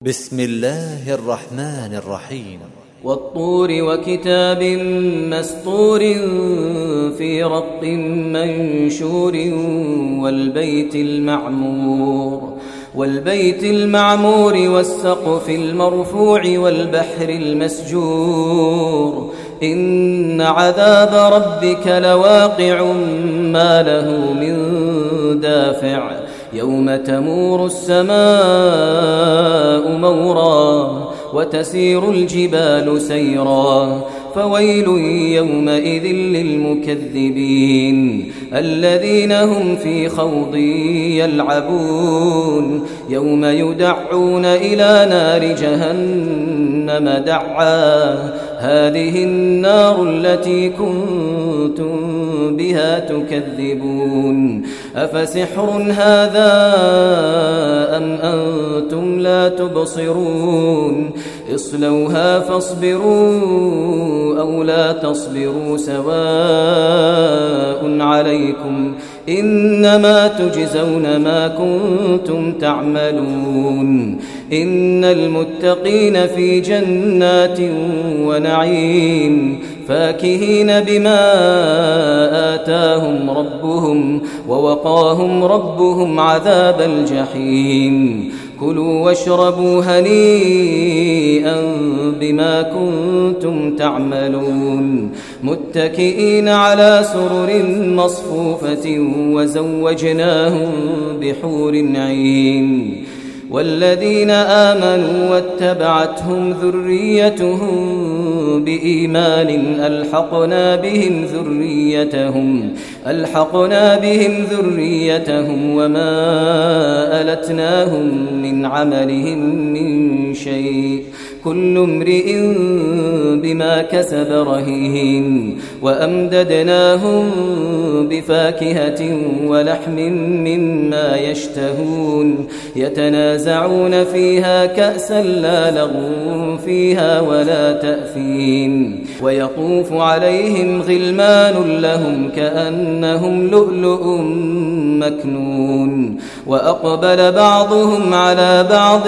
بسم الله الرحمن الرحيم والطور وكتاب مسطور في رق منشور والبيت المعمور والسقف المرفوع والبحر المسجور إن عذاب ربك لواقع ما له من دافع يوم تمور السماء مورا وتسير الجبال سيرا فويل يومئذ للمكذبين الذين هم في خوض يلعبون يوم يدعون إلى نار جهنم دعا هذه النار التي كنتم بها تكذبون أفسحر هذا أم أنتم لا تبصرون اصلوها فاصبروا أو لا تصبروا سواء عليكم إنما تجزون ما كنتم تعملون إن المتقين في جنات ونعيم فاكهين بما آتاهم ربهم ووقاهم ربهم عذاب الجحيم كلوا واشربوا هنيئا بما كنتم تعملون متكئين على سرر مصفوفة وزوجناهم بحور عين والذين آمنوا واتبعتهم ذريتهم بإيمان ألحقنا بهم ذريتهم وما ألتناهم من عملهم من شيء كل امرئ بما كسب رهين وأمددناهم بفاكهة ولحم مما يشتهون يتنازعون فيها كأسا لا لغو فيها ولا تأثيم ويطوف عليهم غلمان لهم كأنهم لؤلؤ مكنون وأقبل بعضهم على بعض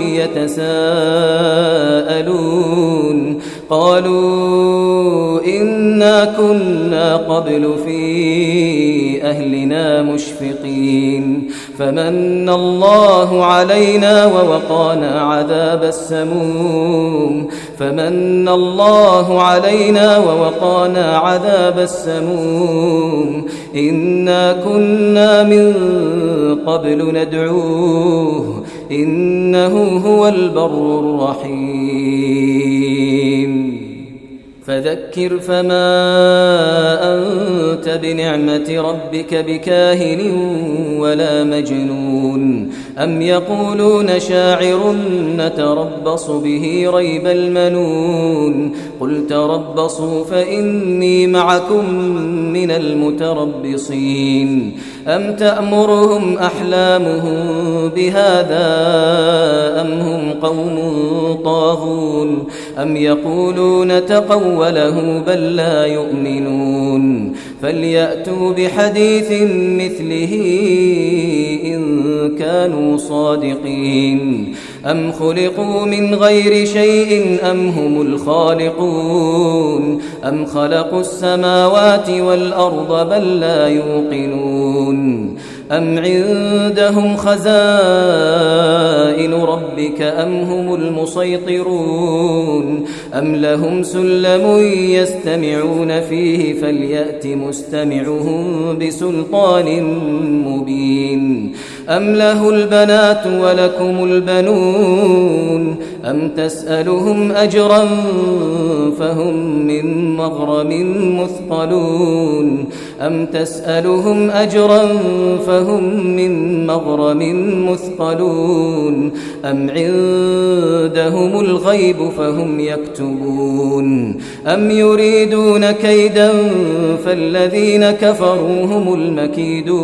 يتساءلون قالوا إنا كنا قبل في أهلنا مشفقين فمن الله علينا ووقانا عذاب السموم إنا كنا من قبل ندعوه إنه هو البر الرحيم فذكر فما أنت بنعمة ربك بكاهن ولا مجنون أم يقولون شاعر نتربص به ريب المنون قل تربصوا فإني معكم من المتربصين أم تأمرهم أحلامهم بهذا أم هم قوم طاغون أم يقولون تقوله بل لا يؤمنون فليأتوا بحديث مثله إن كانوا صادقين أم خلقوا من غير شيء أم هم الخالقون أم خلقوا السماوات والأرض بل لا يوقنون أم عندهم خزائن ربك أم هم المسيطرون أم لهم سلم يستمعون فيه فليأت مستمعهم بسلطان مبين أم له البنات ولكم البنون أم تسألهم أجرا فهم من مغرم مثقلون أم عندهم الغيب فهم يكتبون أم يريدون كيدا فالذين كفروا هم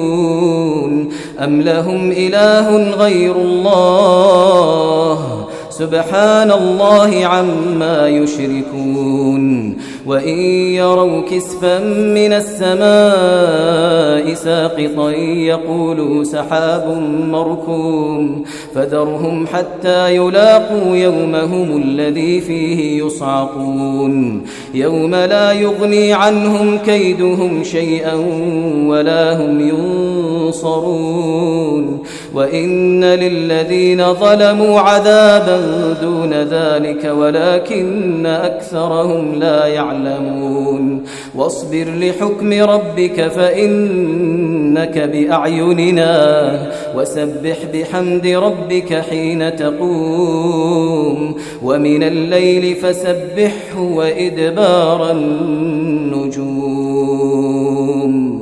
المكيدون أم لهم إله غير الله سبحان الله عما يشركون وإن يروا كسفا من السماء ساقطا يقولوا سحاب مركوم فذرهم حتى يلاقوا يومهم الذي فيه يصعقون يوم لا يغني عنهم كيدهم شيئا ولا هم ينصرون وإن للذين ظلموا عذابا دون ذلك ولكن أكثرهم لا يعلمون واصبر لحكم ربك فإنك بأعيننا وسبح بحمد ربك حين تقوم ومن الليل فسبحه وإدبار النجوم